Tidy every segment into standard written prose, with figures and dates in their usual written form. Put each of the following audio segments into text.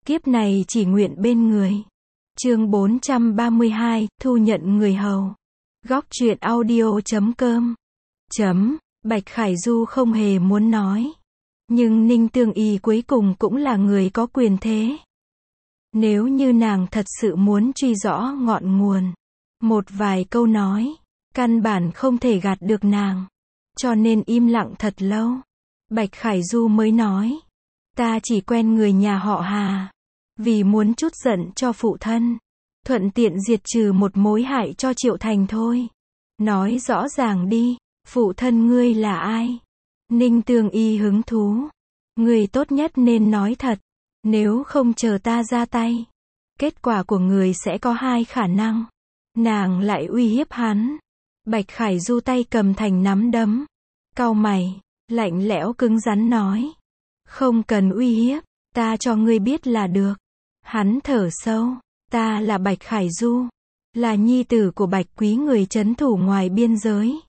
Kiếp này chỉ nguyện bên người. Chương 432, thu nhận người hầu. Góc truyện audio.com. Bạch Khải Du không hề muốn nói. Nhưng Ninh Tương Y cuối cùng cũng là người có quyền thế. Nếu như nàng thật sự muốn truy rõ ngọn nguồn, một vài câu nói, căn bản không thể gạt được nàng. Cho nên im lặng thật lâu. Bạch Khải Du mới nói. Ta chỉ quen người nhà họ Hà. Vì muốn chút giận cho phụ thân. Thuận tiện diệt trừ một mối hại cho Triệu Thành thôi. Nói rõ ràng đi, phụ thân ngươi là ai? Ninh Tương Y hứng thú. Ngươi tốt nhất nên nói thật. Nếu không chờ ta ra tay. Kết quả của người sẽ có hai khả năng. Nàng lại uy hiếp hắn. Bạch Khải Du tay cầm thành nắm đấm. Cau mày, lạnh lẽo cứng rắn nói. Không cần uy hiếp, ta cho ngươi biết là được. Hắn thở sâu. Ta là Bạch Khải Du. Là nhi tử của Bạch Quý người trấn thủ ngoài biên giới.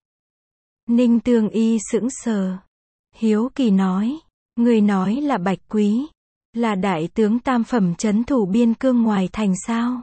Ninh Tương Y sững sờ. Hiếu kỳ nói. Người nói là Bạch Quý. Là đại tướng tam phẩm trấn thủ biên cương ngoài thành sao?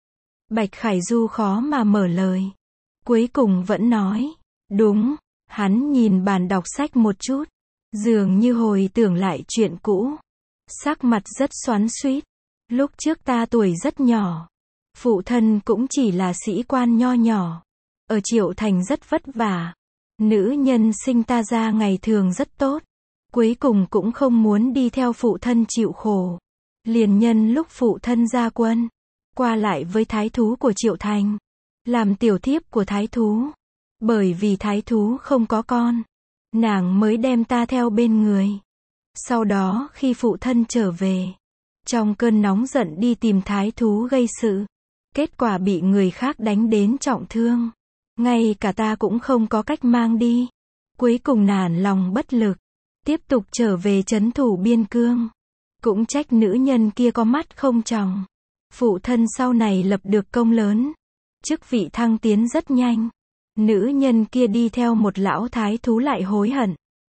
Bạch Khải Du khó mà mở lời. Cuối cùng vẫn nói. Đúng. Hắn nhìn bàn đọc sách một chút. Dường như hồi tưởng lại chuyện cũ. Sắc mặt rất xoắn xuýt. Lúc trước ta tuổi rất nhỏ. Phụ thân cũng chỉ là sĩ quan nho nhỏ. Ở Triệu Thành rất vất vả. Nữ nhân sinh ta ra ngày thường rất tốt. Cuối cùng cũng không muốn đi theo phụ thân chịu khổ. Liền nhân lúc phụ thân ra quân. Qua lại với thái thú của Triệu Thành. Làm tiểu thiếp của thái thú. Bởi vì thái thú không có con. Nàng mới đem ta theo bên người. Sau đó khi phụ thân trở về. Trong cơn nóng giận đi tìm thái thú gây sự. Kết quả bị người khác đánh đến trọng thương. Ngay cả ta cũng không có cách mang đi. Cuối cùng nản lòng bất lực. Tiếp tục trở về trấn thủ biên cương. Cũng trách nữ nhân kia có mắt không tròng. Phụ thân sau này lập được công lớn. Chức vị thăng tiến rất nhanh. Nữ nhân kia đi theo một lão thái thú lại hối hận.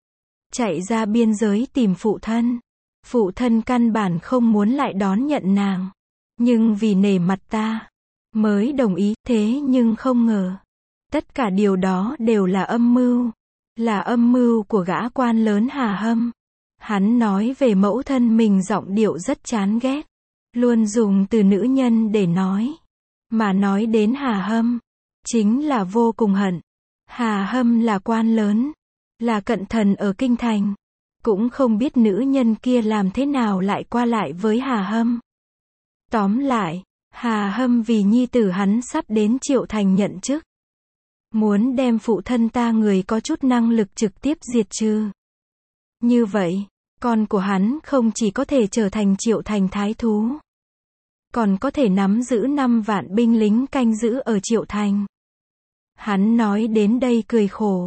Chạy ra biên giới tìm phụ thân. Phụ thân căn bản không muốn lại đón nhận nàng. Nhưng vì nể mặt ta. Mới đồng ý. Thế nhưng không ngờ. Tất cả điều đó đều là âm mưu. Là âm mưu của gã quan lớn Hà Hâm. Hắn nói về mẫu thân mình giọng điệu rất chán ghét. Luôn dùng từ nữ nhân để nói. Mà nói đến Hà Hâm. Chính là vô cùng hận. Hà Hâm là quan lớn. Là cận thần ở kinh thành. Cũng không biết nữ nhân kia làm thế nào lại qua lại với Hà Hâm. Tóm lại, Hà Hâm vì nhi tử hắn sắp đến Triệu Thành nhận chức. Muốn đem phụ thân ta người có chút năng lực trực tiếp diệt trừ. Như vậy, con của hắn không chỉ có thể trở thành Triệu Thành thái thú. Còn có thể nắm giữ 5 vạn binh lính canh giữ ở Triệu Thành. Hắn nói đến đây cười khổ.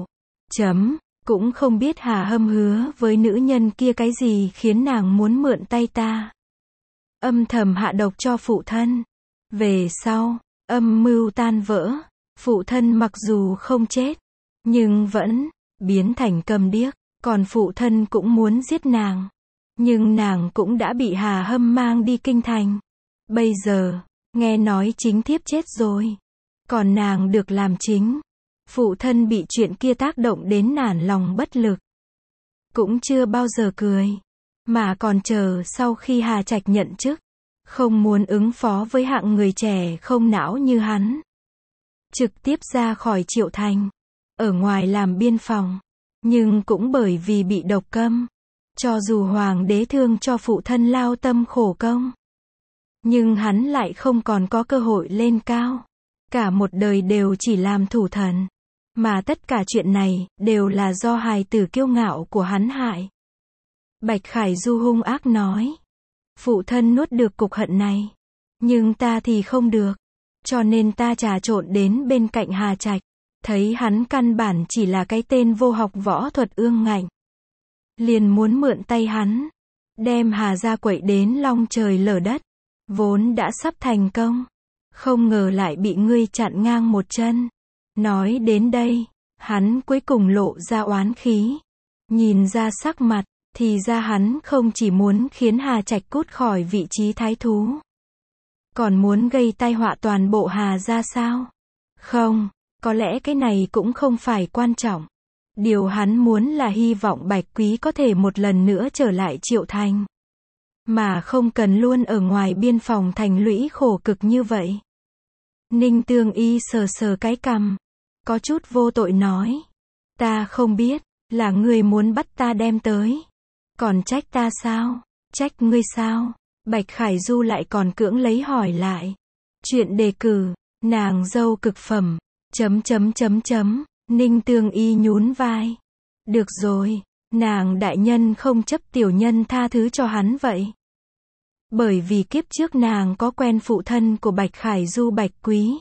Cũng không biết Hà Hâm hứa với nữ nhân kia cái gì khiến nàng muốn mượn tay ta. Âm thầm hạ độc cho phụ thân. Về sau, âm mưu tan vỡ. Phụ thân mặc dù không chết, nhưng vẫn biến thành câm điếc. Còn phụ thân cũng muốn giết nàng. Nhưng nàng cũng đã bị Hà Hâm mang đi kinh thành. Bây giờ, nghe nói chính thiếp chết rồi. Còn nàng được làm chính. Phụ thân bị chuyện kia tác động đến nản lòng bất lực. Cũng chưa bao giờ cười. Mà còn chờ sau khi Hà Trạch nhận chức. Không muốn ứng phó với hạng người trẻ không não như hắn. Trực tiếp ra khỏi Triệu Thành. Ở ngoài làm biên phòng. Nhưng cũng bởi vì bị độc câm. Cho dù hoàng đế thương cho phụ thân lao tâm khổ công. Nhưng hắn lại không còn có cơ hội lên cao. Cả một đời đều chỉ làm thủ thần. Mà tất cả chuyện này, đều là do hài tử kiêu ngạo của hắn hại. Bạch Khải Du hung ác nói. Phụ thân nuốt được cục hận này. Nhưng ta thì không được. Cho nên ta trà trộn đến bên cạnh Hà Trạch. Thấy hắn căn bản chỉ là cái tên vô học võ thuật ương ngạnh. Liền muốn mượn tay hắn. Đem Hà ra quậy đến long trời lở đất. Vốn đã sắp thành công. Không ngờ lại bị ngươi chặn ngang một chân. Nói đến đây, hắn cuối cùng lộ ra oán khí. Nhìn ra sắc mặt, Thì ra hắn không chỉ muốn khiến Hà Trạch cút khỏi vị trí thái thú, còn muốn gây tai họa toàn bộ Hà gia sao? Không, có lẽ cái này cũng không phải quan trọng. Điều hắn muốn là hy vọng Bạch Quý có thể một lần nữa trở lại Triệu Thành, mà không cần luôn ở ngoài biên phòng thành lũy khổ cực như vậy. Ninh Tương Y sờ sờ cái cằm, có chút vô tội nói. Ta không biết, là ngươi muốn bắt ta đem tới. Còn trách ta sao? Trách ngươi sao? Bạch Khải Du lại còn cưỡng lấy hỏi lại. Chuyện đề cử, nàng dâu cực phẩm, ... Ninh Tương Y nhún vai. Được rồi, nàng đại nhân không chấp tiểu nhân tha thứ cho hắn vậy. Bởi vì kiếp trước nàng có quen phụ thân của Bạch Khải Du Bạch Quý.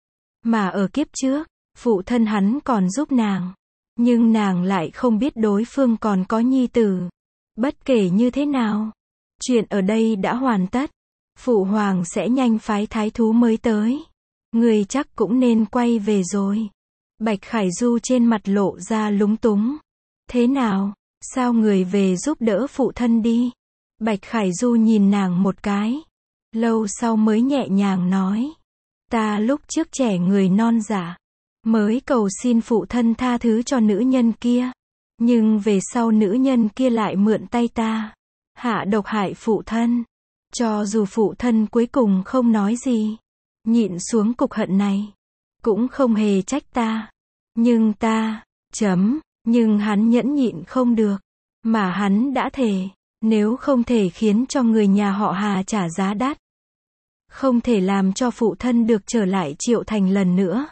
Mà ở kiếp trước, phụ thân hắn còn giúp nàng. Nhưng nàng lại không biết đối phương còn có nhi tử. Bất kể như thế nào, chuyện ở đây đã hoàn tất. Phụ hoàng sẽ nhanh phái thái thú mới tới. Người chắc cũng nên quay về rồi. Bạch Khải Du trên mặt lộ ra lúng túng. Thế nào? Sao người về giúp đỡ phụ thân đi? Bạch Khải Du nhìn nàng một cái. Lâu sau mới nhẹ nhàng nói. Ta lúc trước trẻ người non dạ, mới cầu xin phụ thân tha thứ cho nữ nhân kia. Nhưng về sau nữ nhân kia lại mượn tay ta, hạ độc hại phụ thân. Cho dù phụ thân cuối cùng không nói gì, nhịn xuống cục hận này, cũng không hề trách ta. Nhưng ta, nhưng hắn nhẫn nhịn không được. Mà hắn đã thề, nếu không thể khiến cho người nhà họ Hà trả giá đắt, không thể làm cho phụ thân được trở lại Triệu Thành lần nữa,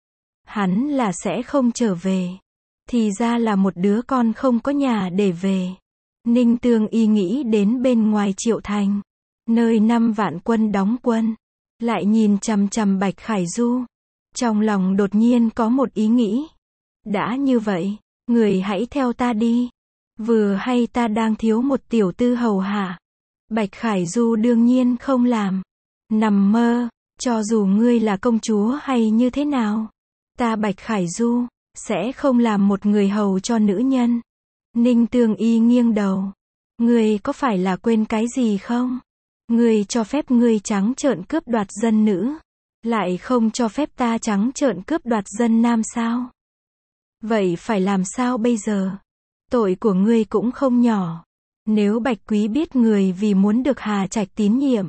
hắn là sẽ không trở về. Thì ra là một đứa con không có nhà để về. Ninh Tương Y nghĩ đến bên ngoài Triệu Thành, nơi 5 vạn quân đóng quân, lại nhìn chằm chằm Bạch Khải Du. Trong lòng đột nhiên có một ý nghĩ. Đã như vậy, người hãy theo ta đi. Vừa hay ta đang thiếu một tiểu tư hầu hạ. Bạch Khải Du đương nhiên không làm. Nằm mơ, cho dù ngươi là công chúa hay như thế nào, ta Bạch Khải Du sẽ không làm một người hầu cho nữ nhân. Ninh Tương Y nghiêng đầu. Ngươi có phải là quên cái gì không? Ngươi cho phép ngươi trắng trợn cướp đoạt dân nữ, lại không cho phép ta trắng trợn cướp đoạt dân nam sao? Vậy phải làm sao bây giờ? Tội của ngươi cũng không nhỏ. Nếu Bạch Quý biết người vì muốn được Hà Trạch tín nhiệm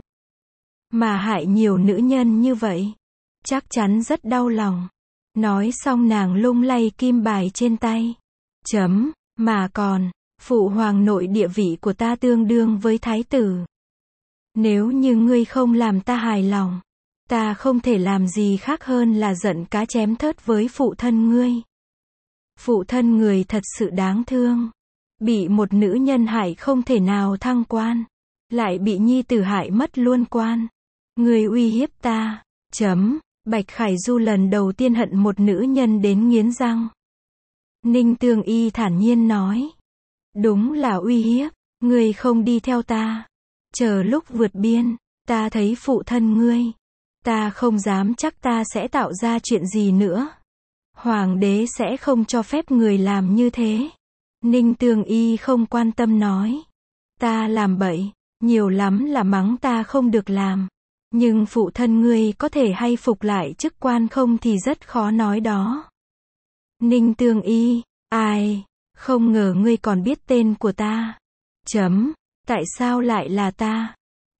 mà hại nhiều nữ nhân như vậy, chắc chắn rất đau lòng. Nói xong nàng lung lay kim bài trên tay. Mà còn, phụ hoàng nội địa vị của ta tương đương với thái tử. Nếu như ngươi không làm ta hài lòng, ta không thể làm gì khác hơn là giận cá chém thớt với phụ thân ngươi. Phụ thân người thật sự đáng thương. Bị một nữ nhân hại không thể nào thăng quan, lại bị nhi tử hại mất luôn quan. Ngươi uy hiếp ta. Bạch Khải Du lần đầu tiên hận một nữ nhân đến nghiến răng. Ninh Tương Y thản nhiên nói. Đúng là uy hiếp. Ngươi không đi theo ta, chờ lúc vượt biên, ta thấy phụ thân ngươi, ta không dám chắc ta sẽ tạo ra chuyện gì nữa. Hoàng đế sẽ không cho phép người làm như thế. Ninh Tương Y không quan tâm nói. Ta làm bậy, nhiều lắm là mắng ta không được làm. Nhưng phụ thân ngươi có thể hay phục lại chức quan không thì rất khó nói đó. Ninh Tương Y, ai, không ngờ ngươi còn biết tên của ta. Tại sao lại là ta?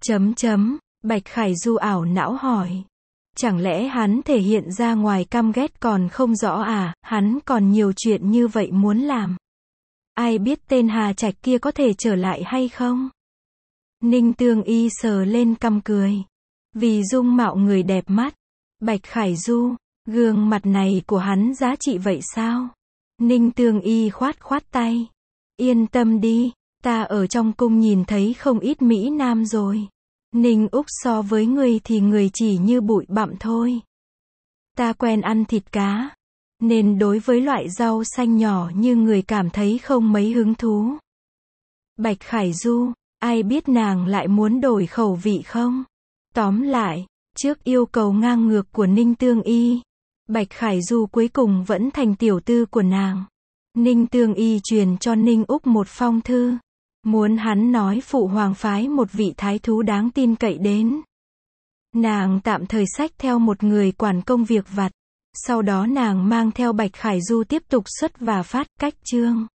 Bạch Khải Du ảo não hỏi. Chẳng lẽ hắn thể hiện ra ngoài căm ghét còn không rõ à? Hắn còn nhiều chuyện như vậy muốn làm. Ai biết tên Hà Trạch kia có thể trở lại hay không? Ninh Tương Y sờ lên cằm cười. Vì dung mạo người đẹp mắt. Bạch Khải Du, gương mặt này của hắn giá trị vậy sao? Ninh Tương Y khoát khoát tay. Yên tâm đi, ta ở trong cung nhìn thấy không ít mỹ nam rồi. Ninh Úc so với người thì người chỉ như bụi bặm thôi. Ta quen ăn thịt cá, nên đối với loại rau xanh nhỏ như người cảm thấy không mấy hứng thú. Bạch Khải Du, ai biết nàng lại muốn đổi khẩu vị không? Tóm lại, trước yêu cầu ngang ngược của Ninh Tương Y, Bạch Khải Du cuối cùng vẫn thành tiểu tư của nàng. Ninh Tương Y truyền cho Ninh Úc một phong thư. Muốn hắn nói phụ hoàng phái một vị thái thú đáng tin cậy đến. Nàng tạm thời xách theo một người quản công việc vặt. Sau đó nàng mang theo Bạch Khải Du tiếp tục xuất và phát cách chương.